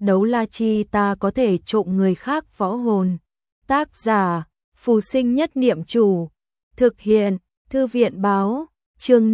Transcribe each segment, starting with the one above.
đấu la chi ta có thể trộm người khác võ hồn. Tác giả, Phù Sinh Nhất Niệm Chủ. Thực hiện, Thư viện báo, chương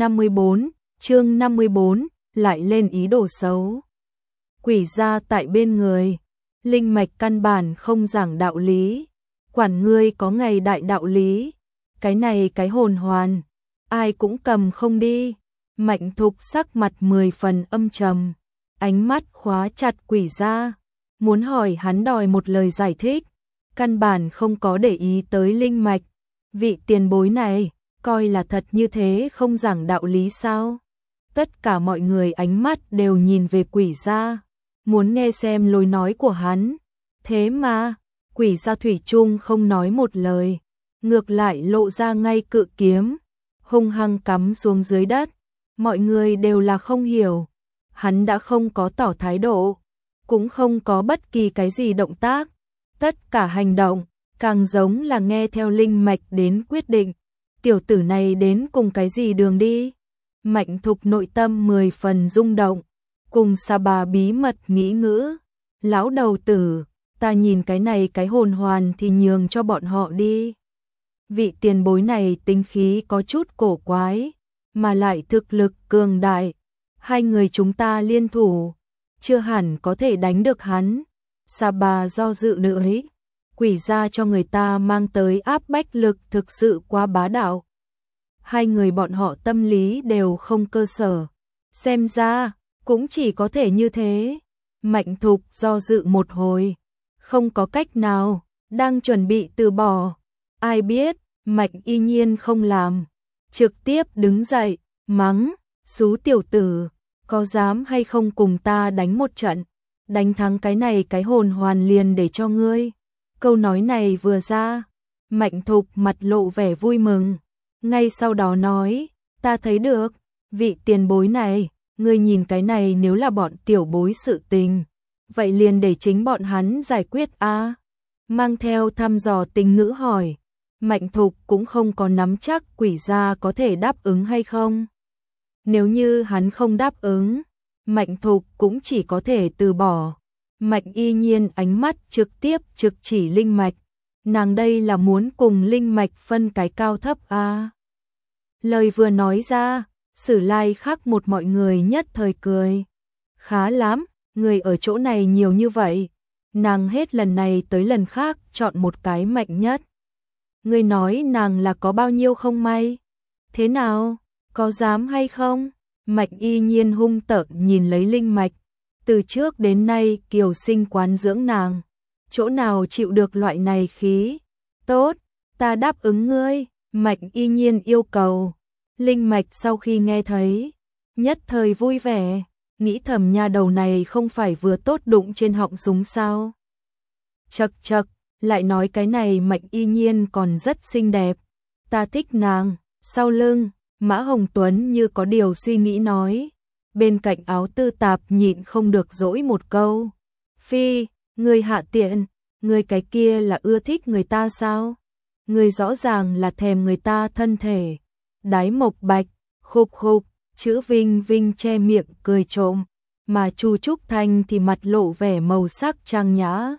54, lại lên ý đồ xấu. Quỷ gia tại bên người, linh mạch căn bản không giảng đạo lý, quản ngươi có ngày đại đạo lý, cái này cái hồn hoàn, ai cũng cầm không đi. Mạnh Thục sắc mặt 10 phần âm trầm, ánh mắt khóa chặt quỷ gia, muốn hỏi hắn đòi một lời giải thích, căn bản không có để ý tới linh mạch. Vị tiền bối này, coi là thật như thế không giảng đạo lý sao? Tất cả mọi người ánh mắt đều nhìn về quỷ gia, muốn nghe xem lối nói của hắn. Thế mà, quỷ gia thủy chung không nói một lời, ngược lại lộ ra ngay cự kiếm, hung hăng cắm xuống dưới đất. Mọi người đều là không hiểu, hắn đã không có tỏ thái độ, cũng không có bất kỳ cái gì động tác, tất cả hành động càng giống là nghe theo linh mạch đến quyết định. Tiểu tử này đến cùng cái gì đường đi? Mạnh Thục nội tâm 10 phần rung động, cùng Sa Bà bí mật nghĩ ngữ. Lão đầu tử, ta nhìn cái này cái hồn hoàn thì nhường cho bọn họ đi. Vị tiền bối này tính khí có chút cổ quái, mà lại thực lực cường đại. Hai người chúng ta liên thủ, chưa hẳn có thể đánh được hắn. Sa Bà do dự nữa ấy. Quỷ gia cho người ta mang tới áp bách lực thực sự quá bá đạo. Hai người bọn họ tâm lý đều không cơ sở. Xem ra, cũng chỉ có thể như thế. Mạnh Thục do dự một hồi, không có cách nào, đang chuẩn bị từ bỏ. Ai biết, Mạnh Y Nhiên không làm, trực tiếp đứng dậy, mắng, xú tiểu tử, có dám hay không cùng ta đánh một trận, đánh thắng cái này cái hồn hoàn liền để cho ngươi. Câu nói này vừa ra, Mạnh Thục mặt lộ vẻ vui mừng, ngay sau đó nói, ta thấy được, vị tiền bối này, ngươi nhìn cái này nếu là bọn tiểu bối sự tình, vậy liền để chính bọn hắn giải quyết a. Mang theo thăm dò tình ngữ hỏi, Mạnh Thục cũng không có nắm chắc quỷ gia có thể đáp ứng hay không. Nếu như hắn không đáp ứng, Mạnh Thục cũng chỉ có thể từ bỏ. Mạnh Y Nhiên ánh mắt trực tiếp trực chỉ linh mạch, nàng đây là muốn cùng linh mạch phân cái cao thấp a. Lời vừa nói ra, Sử Lai khác một mọi người nhất thời cười. Khá lắm, người ở chỗ này nhiều như vậy, nàng hết lần này tới lần khác chọn một cái mạnh nhất. Ngươi nói nàng là có bao nhiêu không may? Thế nào, có dám hay không? Mạnh Y Nhiên hung tợn nhìn lấy linh mạch. Từ trước đến nay kiều sinh quán dưỡng nàng, chỗ nào chịu được loại này khí. Tốt, ta đáp ứng ngươi. Mạnh Y Nhiên yêu cầu. Linh mạch sau khi nghe thấy, nhất thời vui vẻ, nghĩ thầm nha đầu này không phải vừa tốt đụng trên họng súng sao. Chậc chậc, lại nói cái này Mạnh Y Nhiên còn rất xinh đẹp, ta thích nàng. Sau lưng, Mã Hồng Tuấn như có điều suy nghĩ nói. Bên cạnh Áo Tư Tạp nhịn không được dỗi một câu. Phi, ngươi hạ tiện, ngươi cái kia là ưa thích người ta sao? Ngươi rõ ràng là thèm người ta thân thể. Đái Mộc Bạch, khục khục, chữ Vinh Vinh che miệng cười trộm, mà Chu Trúc Thanh thì mặt lộ vẻ màu sắc trang nhã.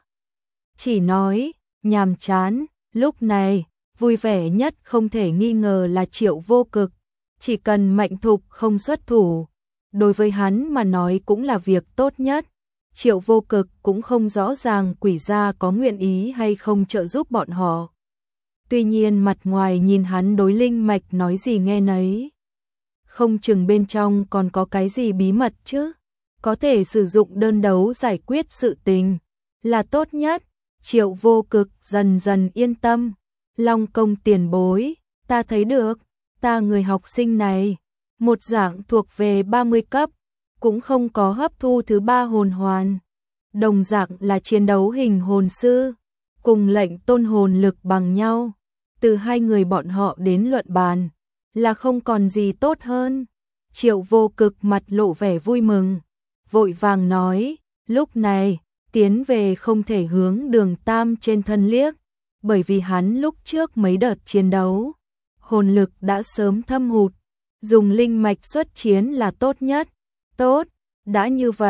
Chỉ nói, nhàm chán, lúc này, vui vẻ nhất không thể nghi ngờ là Triệu Vô Cực. Chỉ cần Mạnh Thục không xuất thủ, đối với hắn mà nói cũng là việc tốt nhất. Triệu Vô Cực cũng không rõ ràng quỷ gia có nguyện ý hay không trợ giúp bọn họ. Tuy nhiên mặt ngoài nhìn hắn đối linh mạch nói gì nghe nấy. Không chừng bên trong còn có cái gì bí mật chứ. Có thể sử dụng đơn đấu giải quyết sự tình là tốt nhất. Triệu Vô Cực dần dần yên tâm. Long Công tiền bối, ta thấy được, ta người học sinh này, một dạng thuộc về 30 cấp, cũng không có hấp thu thứ 3 hồn hoàn. Đồng dạng là chiến đấu hình hồn sư, cùng lệnh tôn hồn lực bằng nhau. Từ hai người bọn họ đến luận bàn, là không còn gì tốt hơn. Triệu Vô Cực mặt lộ vẻ vui mừng, vội vàng nói, lúc này, tiến về không thể hướng Đường Tam trên thân liếc, bởi vì hắn lúc trước mấy đợt chiến đấu, hồn lực đã sớm thâm hụt, dùng linh mạch xuất chiến là tốt nhất. Tốt, đã như vậy,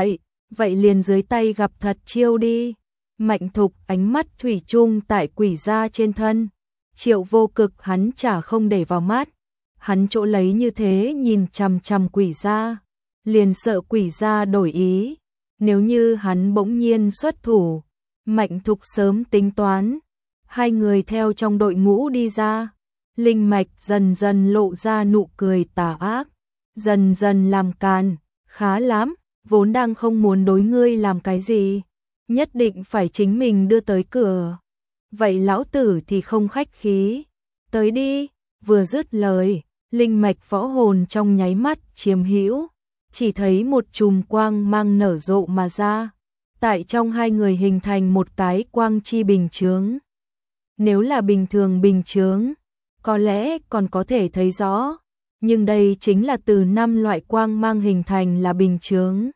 vậy liền dưới tay gặp thật chiêu đi. Mạnh Thục ánh mắt thủy chung tại quỷ gia trên thân. Triệu Vô Cực hắn chả không để vào mắt. Hắn chỗ lấy như thế nhìn chằm chằm quỷ gia, liền sợ quỷ gia đổi ý. Nếu như hắn bỗng nhiên xuất thủ, Mạnh Thục sớm tính toán. Hai người theo trong đội ngũ đi ra. Linh mạch dần dần lộ ra nụ cười tà ác, dần dần làm càn, khá lắm, vốn đang không muốn đối ngươi làm cái gì, nhất định phải chính mình đưa tới cửa. Vậy lão tử thì không khách khí, tới đi, vừa dứt lời, linh mạch võ hồn trong nháy mắt chiếm hữu, chỉ thấy một chùm quang mang nở rộ mà ra, tại trong hai người hình thành một cái quang chi bình chướng. Nếu là bình thường bình chướng, có lẽ còn có thể thấy rõ, nhưng đây chính là từ 5 loại quang mang hình thành là bình chướng.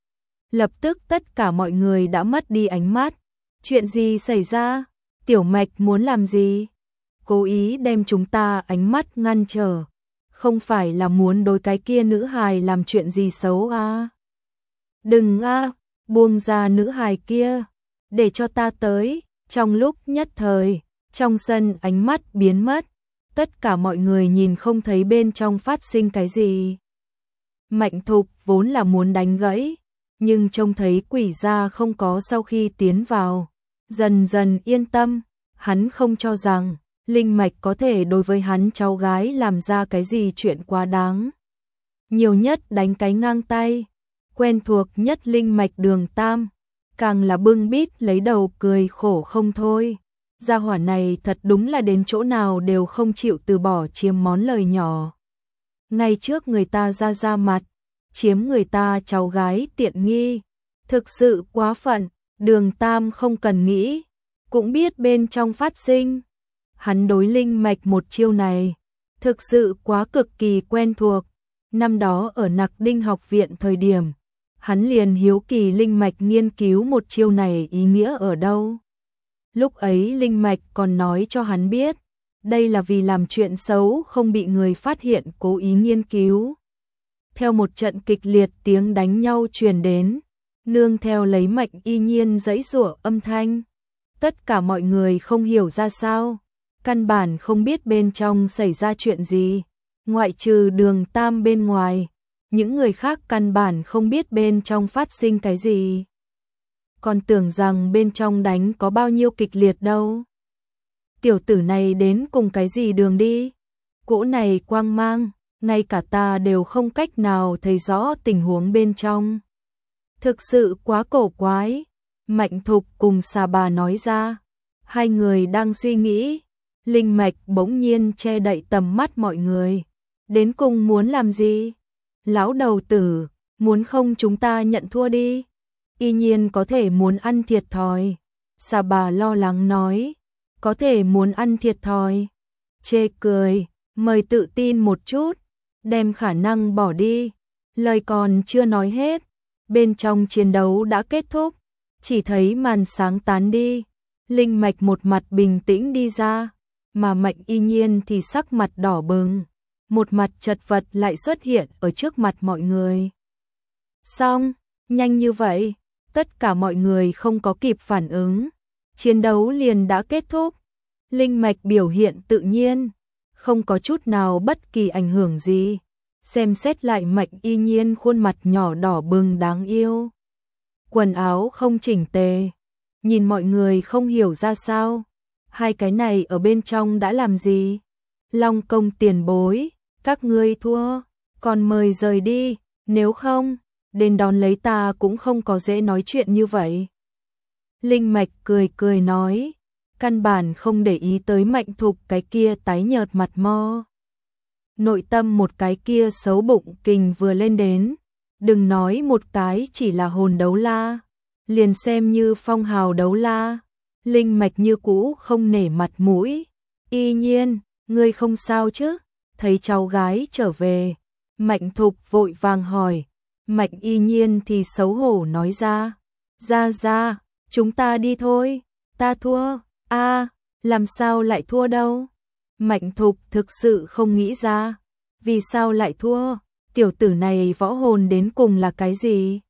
Lập tức tất cả mọi người đã mất đi ánh mắt. Chuyện gì xảy ra? Tiểu Mạch muốn làm gì? Cố ý đem chúng ta ánh mắt ngăn trở. Không phải là muốn đối cái kia nữ hài làm chuyện gì xấu à? Đừng à, buông ra nữ hài kia, để cho ta tới. Trong lúc nhất thời, trong sân ánh mắt biến mất. Tất cả mọi người nhìn không thấy bên trong phát sinh cái gì. Mạnh Thục vốn là muốn đánh gãy, nhưng trông thấy quỷ gia không có sau khi tiến vào, dần dần yên tâm, hắn không cho rằng linh mạch có thể đối với hắn cháu gái làm ra cái gì chuyện quá đáng. Nhiều nhất đánh cái ngang tay, quen thuộc nhất linh mạch Đường Tam, càng là bưng bít lấy đầu cười khổ không thôi. Gia hỏa này thật đúng là đến chỗ nào đều không chịu từ bỏ chiếm món lời nhỏ. Ngay trước người ta ra mặt, chiếm người ta cháu gái tiện nghi. Thực sự quá phận, Đường Tam không cần nghĩ, cũng biết bên trong phát sinh. Hắn đối linh mạch một chiêu này, thực sự quá cực kỳ quen thuộc. Năm đó ở Nặc Đinh học viện thời điểm, hắn liền hiếu kỳ linh mạch nghiên cứu một chiêu này ý nghĩa ở đâu. Lúc ấy linh mạch còn nói cho hắn biết, đây là vì làm chuyện xấu không bị người phát hiện cố ý nghiên cứu. Theo một trận kịch liệt tiếng đánh nhau truyền đến, nương theo lấy Mạnh Y Nhiên giãy giụa âm thanh. Tất cả mọi người không hiểu ra sao, căn bản không biết bên trong xảy ra chuyện gì, ngoại trừ Đường Tam bên ngoài, những người khác căn bản không biết bên trong phát sinh cái gì. Còn tưởng rằng bên trong đánh có bao nhiêu kịch liệt đâu. Tiểu tử này đến cùng cái gì đường đi? Cỗ này quang mang, ngay cả ta đều không cách nào thấy rõ tình huống bên trong. Thực sự quá cổ quái. Mạnh Thục cùng Xà Bà nói ra. Hai người đang suy nghĩ, linh mạch bỗng nhiên che đậy tầm mắt mọi người. Đến cùng muốn làm gì? Lão đầu tử, muốn không chúng ta nhận thua đi. Y Nhiên có thể muốn ăn thiệt thòi. Xà Bà lo lắng nói, có thể muốn ăn thiệt thòi. Chê cười, mời tự tin một chút, đem khả năng bỏ đi. Lời còn chưa nói hết, bên trong chiến đấu đã kết thúc, chỉ thấy màn sáng tán đi. Linh mạch một mặt bình tĩnh đi ra, mà Mạnh Y Nhiên thì sắc mặt đỏ bừng, một mặt chật vật lại xuất hiện ở trước mặt mọi người. Xong, nhanh như vậy, tất cả mọi người không có kịp phản ứng, chiến đấu liền đã kết thúc. Linh mạch biểu hiện tự nhiên, không có chút nào bất kỳ ảnh hưởng gì. Xem xét lại Mạnh Y Nhiên khuôn mặt nhỏ đỏ bừng đáng yêu, quần áo không chỉnh tề, nhìn mọi người không hiểu ra sao, hai cái này ở bên trong đã làm gì. Long công tiền bối, các ngươi thua, còn mời rời đi, nếu không, đến đón lấy ta cũng không có dễ nói chuyện như vậy. Linh mạch cười cười nói, căn bản không để ý tới Mạnh Thục cái kia tái nhợt mặt mo. Nội tâm một cái kia xấu bụng kình vừa lên đến, đừng nói một cái chỉ là hồn đấu la, liền xem như phong hào đấu la, linh mạch như cũ không nể mặt mũi. Y Nhiên, ngươi không sao chứ? Thấy cháu gái trở về, Mạnh Thục vội vàng hỏi. Mạnh Y Nhiên thì xấu hổ nói ra, ra, chúng ta đi thôi, ta thua. A, làm sao lại thua đâu? Mạnh Thục thực sự không nghĩ ra, vì sao lại thua? Tiểu tử này võ hồn đến cùng là cái gì?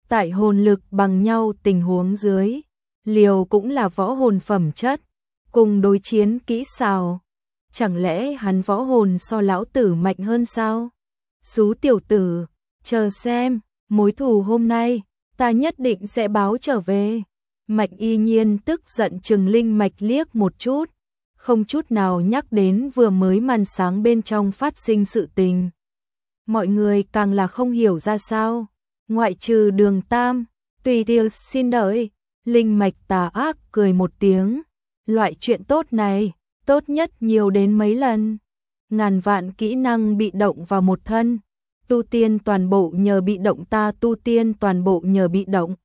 Tại hồn lực bằng nhau tình huống dưới, liều cũng là võ hồn phẩm chất, cùng đối chiến kỹ xảo. Chẳng lẽ hắn võ hồn so lão tử mạnh hơn sao? Xú tiểu tử, chờ xem, mối thù hôm nay, ta nhất định sẽ báo trở về. Mạch Y Nhiên tức giận trừng Linh Mạch liếc một chút, không chút nào nhắc đến vừa mới màn sáng bên trong phát sinh sự tình. Mọi người càng là không hiểu ra sao, ngoại trừ Đường Tam, tùy tiệc xin đợi. Linh Mạch tà ác cười một tiếng, loại chuyện tốt này, tốt nhất nhiều đến mấy lần. Ngàn vạn kỹ năng bị động vào một thân, tu tiên toàn bộ nhờ bị động, ta tu tiên toàn bộ nhờ bị động.